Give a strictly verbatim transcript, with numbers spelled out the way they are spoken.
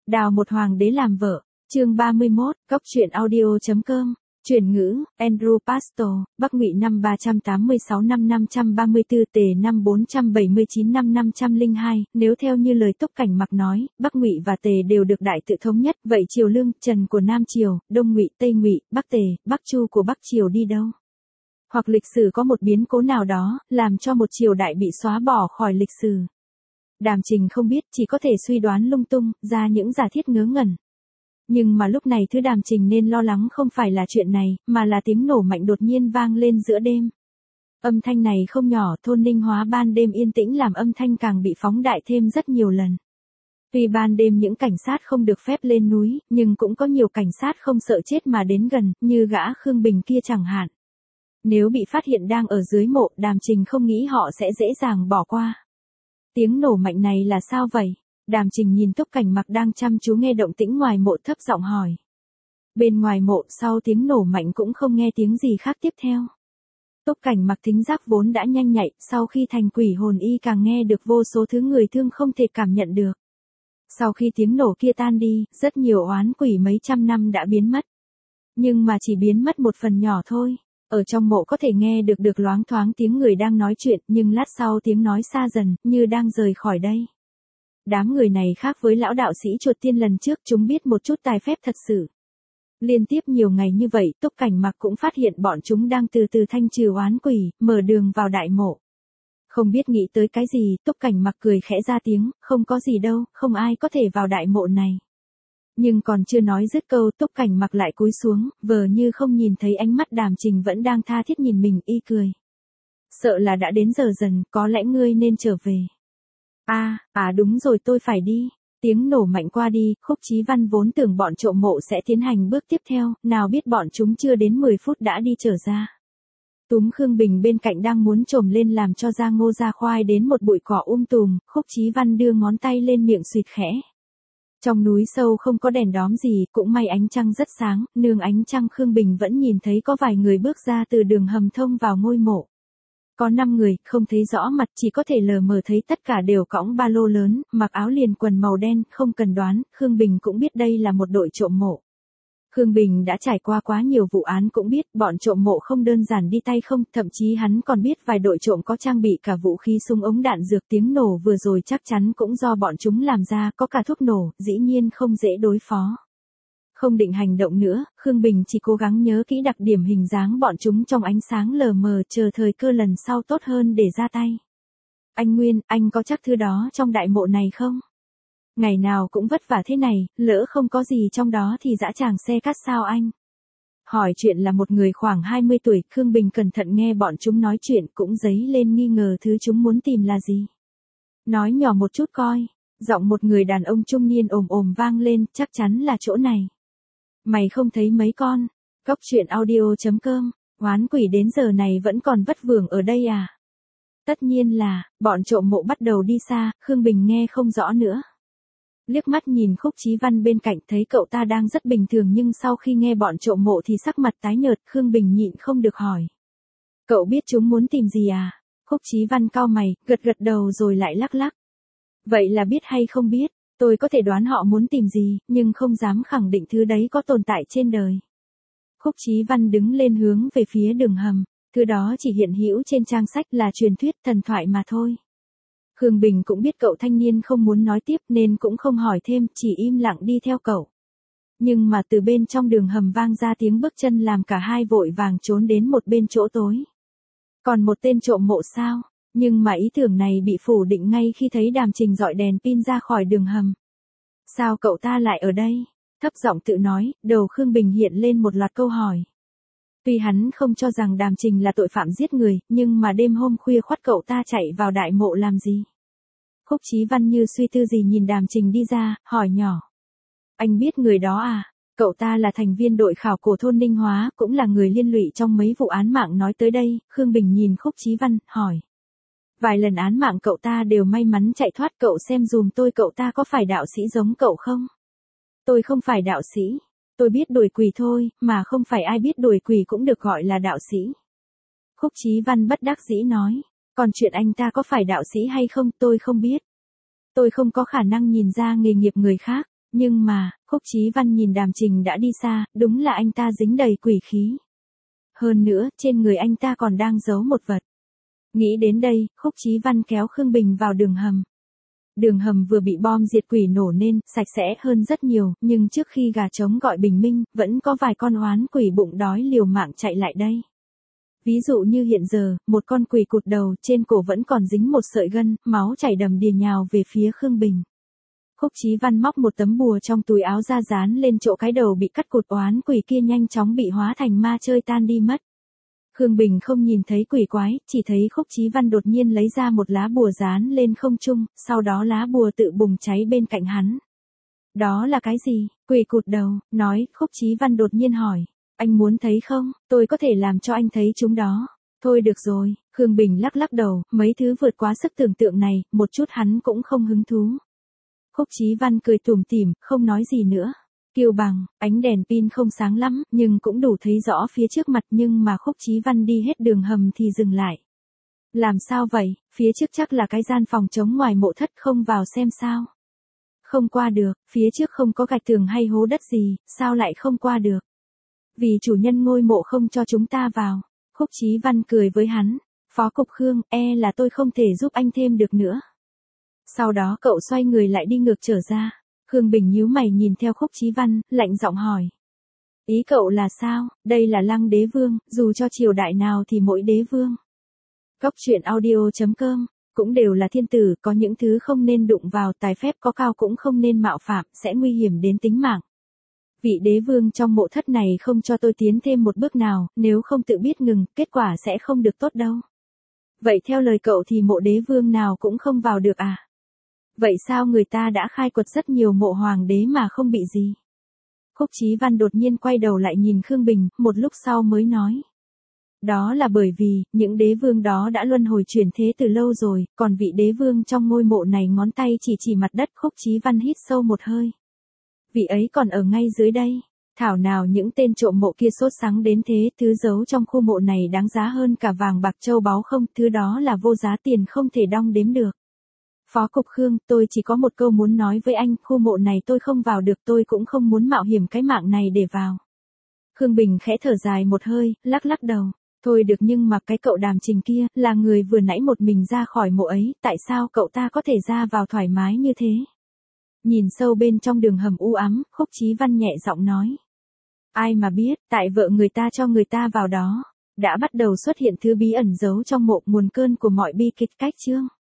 Đào một hoàng đế làm vợ, chương ba mươi mốt, góc truyện audio chấm com. Chuyển ngữ, Andrew Pastor, Bắc Ngụy năm ba trăm tám mươi sáu năm năm trăm ba mươi tư Tề năm bốn trăm bảy mươi chín năm năm trăm lẻ hai, nếu theo như lời Túc Cảnh Mặc nói, Bắc Ngụy và Tề đều được đại tự thống nhất, vậy Triều Lương, Trần của Nam Triều, Đông Ngụy, Tây Ngụy, Bắc Tề, Bắc Chu của Bắc Triều đi đâu? Hoặc lịch sử có một biến cố nào đó, làm cho một triều đại bị xóa bỏ khỏi lịch sử. Đàm Trình không biết, chỉ có thể suy đoán lung tung, ra những giả thiết ngớ ngẩn. Nhưng mà lúc này thứ Đàm Trình nên lo lắng không phải là chuyện này, mà là tiếng nổ mạnh đột nhiên vang lên giữa đêm. Âm thanh này không nhỏ, thôn Ninh Hóa ban đêm yên tĩnh làm âm thanh càng bị phóng đại thêm rất nhiều lần. Tuy ban đêm những cảnh sát không được phép lên núi, nhưng cũng có nhiều cảnh sát không sợ chết mà đến gần, như gã Khương Bình kia chẳng hạn. Nếu bị phát hiện đang ở dưới mộ, Đàm Trình không nghĩ họ sẽ dễ dàng bỏ qua. Tiếng nổ mạnh này là sao vậy? Đàm Trình nhìn Túc Cảnh Mặc đang chăm chú nghe động tĩnh ngoài mộ thấp giọng hỏi. Bên ngoài mộ sau tiếng nổ mạnh cũng không nghe tiếng gì khác tiếp theo. Túc Cảnh Mặc thính giác vốn đã nhanh nhạy, sau khi thành quỷ hồn y càng nghe được vô số thứ người thương không thể cảm nhận được. Sau khi tiếng nổ kia tan đi, rất nhiều oán quỷ mấy trăm năm đã biến mất. Nhưng mà chỉ biến mất một phần nhỏ thôi. Ở trong mộ có thể nghe được được loáng thoáng tiếng người đang nói chuyện, nhưng lát sau tiếng nói xa dần, như đang rời khỏi đây. Đám người này khác với lão đạo sĩ chuột tiên lần trước, chúng biết một chút tài phép thật sự. Liên tiếp nhiều ngày như vậy, Túc Cảnh Mặc cũng phát hiện bọn chúng đang từ từ thanh trừ oán quỷ, mở đường vào đại mộ. Không biết nghĩ tới cái gì, Túc Cảnh Mặc cười khẽ ra tiếng, không có gì đâu, không ai có thể vào đại mộ này. Nhưng còn chưa nói dứt câu, Túc Cảnh Mặc lại cúi xuống, vờ như không nhìn thấy ánh mắt Đàm Trình vẫn đang tha thiết nhìn mình, y cười. Sợ là đã đến giờ dần, có lẽ ngươi nên trở về. À, à đúng rồi, tôi phải đi. Tiếng nổ mạnh qua đi, Khúc Chí Văn vốn tưởng bọn trộm mộ sẽ tiến hành bước tiếp theo, nào biết bọn chúng chưa đến mười phút đã đi trở ra. Túm Khương Bình bên cạnh đang muốn trồm lên làm cho ra ngô ra khoai đến một bụi cỏ um tùm, Khúc Chí Văn đưa ngón tay lên miệng xuyệt khẽ. Trong núi sâu không có đèn đóm gì, cũng may ánh trăng rất sáng, nương ánh trăng Khương Bình vẫn nhìn thấy có vài người bước ra từ đường hầm thông vào ngôi mộ. Có năm người, không thấy rõ mặt, chỉ có thể lờ mờ thấy tất cả đều cõng ba lô lớn, mặc áo liền quần màu đen, không cần đoán, Khương Bình cũng biết đây là một đội trộm mộ. Khương Bình đã trải qua quá nhiều vụ án cũng biết bọn trộm mộ không đơn giản đi tay không, thậm chí hắn còn biết vài đội trộm có trang bị cả vũ khí súng ống đạn dược, tiếng nổ vừa rồi chắc chắn cũng do bọn chúng làm ra, có cả thuốc nổ, dĩ nhiên không dễ đối phó. Không định hành động nữa, Khương Bình chỉ cố gắng nhớ kỹ đặc điểm hình dáng bọn chúng trong ánh sáng lờ mờ, chờ thời cơ lần sau tốt hơn để ra tay. Anh Nguyên, anh có chắc thứ đó trong đại mộ này không? Ngày nào cũng vất vả thế này, lỡ không có gì trong đó thì dã tràng xe cát sao anh? Hỏi chuyện là một người khoảng hai mươi tuổi, Khương Bình cẩn thận nghe bọn chúng nói chuyện cũng dấy lên nghi ngờ thứ chúng muốn tìm là gì. Nói nhỏ một chút coi, giọng một người đàn ông trung niên ồm ồm vang lên, chắc chắn là chỗ này. Mày không thấy mấy con? Góc truyện audio chấm com, oán quỷ đến giờ này vẫn còn vất vưởng ở đây à? Tất nhiên là, bọn trộm mộ bắt đầu đi xa, Khương Bình nghe không rõ nữa. Liếc mắt nhìn Khúc Chí Văn bên cạnh thấy cậu ta đang rất bình thường nhưng sau khi nghe bọn trộm mộ thì sắc mặt tái nhợt, Khương Bình nhịn không được hỏi. Cậu biết chúng muốn tìm gì à? Khúc Chí Văn cau mày, gật gật đầu rồi lại lắc lắc. Vậy là biết hay không biết? Tôi có thể đoán họ muốn tìm gì, nhưng không dám khẳng định thứ đấy có tồn tại trên đời. Khúc Chí Văn đứng lên hướng về phía đường hầm, thứ đó chỉ hiện hữu trên trang sách, là truyền thuyết thần thoại mà thôi. Khương Bình cũng biết cậu thanh niên không muốn nói tiếp nên cũng không hỏi thêm, chỉ im lặng đi theo cậu. Nhưng mà từ bên trong đường hầm vang ra tiếng bước chân làm cả hai vội vàng trốn đến một bên chỗ tối. Còn một tên trộm mộ sao? Nhưng mà ý tưởng này bị phủ định ngay khi thấy Đàm Trình dọi đèn pin ra khỏi đường hầm. Sao cậu ta lại ở đây? Thấp giọng tự nói, đầu Khương Bình hiện lên một loạt câu hỏi. Tuy hắn không cho rằng Đàm Trình là tội phạm giết người, nhưng mà đêm hôm khuya khoắt cậu ta chạy vào đại mộ làm gì? Khúc Chí Văn như suy tư gì nhìn Đàm Trình đi ra, hỏi nhỏ. Anh biết người đó à? Cậu ta là thành viên đội khảo cổ thôn Ninh Hóa, cũng là người liên lụy trong mấy vụ án mạng nói tới đây, Khương Bình nhìn Khúc Chí Văn, hỏi. Vài lần án mạng cậu ta đều may mắn chạy thoát, cậu xem dùm tôi cậu ta có phải đạo sĩ giống cậu không? Tôi không phải đạo sĩ. Tôi biết đuổi quỷ thôi, mà không phải ai biết đuổi quỷ cũng được gọi là đạo sĩ. Khúc Chí Văn bất đắc dĩ nói, còn chuyện anh ta có phải đạo sĩ hay không tôi không biết. Tôi không có khả năng nhìn ra nghề nghiệp người khác. Nhưng mà, Khúc Chí Văn nhìn Đàm Trình đã đi xa, đúng là anh ta dính đầy quỷ khí. Hơn nữa, trên người anh ta còn đang giấu một vật. Nghĩ đến đây, Khúc Chí Văn kéo Khương Bình vào đường hầm. Đường hầm vừa bị bom diệt quỷ nổ nên, sạch sẽ hơn rất nhiều, nhưng trước khi gà trống gọi bình minh, vẫn có vài con oán quỷ bụng đói liều mạng chạy lại đây. Ví dụ như hiện giờ, một con quỷ cụt đầu, trên cổ vẫn còn dính một sợi gân, máu chảy đầm đìa nhào về phía Khương Bình. Khúc Chí Văn móc một tấm bùa trong túi áo ra dán lên chỗ cái đầu bị cắt cụt, oán quỷ kia nhanh chóng bị hóa thành ma chơi tan đi mất. Khương Bình không nhìn thấy quỷ quái, chỉ thấy Khúc Chí Văn đột nhiên lấy ra một lá bùa dán lên không trung, sau đó lá bùa tự bùng cháy bên cạnh hắn. Đó là cái gì? Quỷ cụt đầu, nói, Khúc Chí Văn đột nhiên hỏi. Anh muốn thấy không? Tôi có thể làm cho anh thấy chúng đó. Thôi được rồi, Khương Bình lắc lắc đầu, mấy thứ vượt quá sức tưởng tượng này, một chút hắn cũng không hứng thú. Khúc Chí Văn cười tủm tỉm, không nói gì nữa. Kiêu bằng, ánh đèn pin không sáng lắm, nhưng cũng đủ thấy rõ phía trước mặt, nhưng mà Khúc Chí Văn đi hết đường hầm thì dừng lại. Làm sao vậy? Phía trước chắc là cái gian phòng trống ngoài mộ thất, không vào xem sao? Không qua được, phía trước không có gạch tường hay hố đất gì, sao lại không qua được? Vì chủ nhân ngôi mộ không cho chúng ta vào. Khúc Chí Văn cười với hắn. Phó cục Khương, e là tôi không thể giúp anh thêm được nữa. Sau đó cậu xoay người lại đi ngược trở ra. Khương Bình nhíu mày nhìn theo Khúc Chí Văn, lạnh giọng hỏi. Ý cậu là sao? Đây là Lăng Đế Vương, dù cho triều đại nào thì mỗi đế vương. Cốc truyện audio chấm com, cũng đều là thiên tử, có những thứ không nên đụng vào, tài phép có cao cũng không nên mạo phạm, sẽ nguy hiểm đến tính mạng. Vị đế vương trong mộ thất này không cho tôi tiến thêm một bước nào, nếu không tự biết ngừng, kết quả sẽ không được tốt đâu. Vậy theo lời cậu thì mộ đế vương nào cũng không vào được à? Vậy sao người ta đã khai quật rất nhiều mộ hoàng đế mà không bị gì? Khúc Chí Văn đột nhiên quay đầu lại nhìn Khương Bình, một lúc sau mới nói. Đó là bởi vì, những đế vương đó đã luân hồi chuyển thế từ lâu rồi, còn vị đế vương trong ngôi mộ này ngón tay chỉ chỉ mặt đất. Khúc Chí Văn hít sâu một hơi. Vị ấy còn ở ngay dưới đây. Thảo nào những tên trộm mộ kia sốt sắng đến thế, thứ giấu trong khu mộ này đáng giá hơn cả vàng bạc châu báu không, thứ đó là vô giá tiền không thể đong đếm được. Phó cục Khương, tôi chỉ có một câu muốn nói với anh, khu mộ này tôi không vào được, tôi cũng không muốn mạo hiểm cái mạng này để vào. Khương Bình khẽ thở dài một hơi, lắc lắc đầu. Thôi được, nhưng mà cái cậu Đàm Trình kia, là người vừa nãy một mình ra khỏi mộ ấy, tại sao cậu ta có thể ra vào thoải mái như thế? Nhìn sâu bên trong đường hầm u ám, Khúc Chí Văn nhẹ giọng nói. Ai mà biết, tại vợ người ta cho người ta vào đó, đã bắt đầu xuất hiện thứ bí ẩn giấu trong mộ, nguồn cơn của mọi bi kịch cách chương.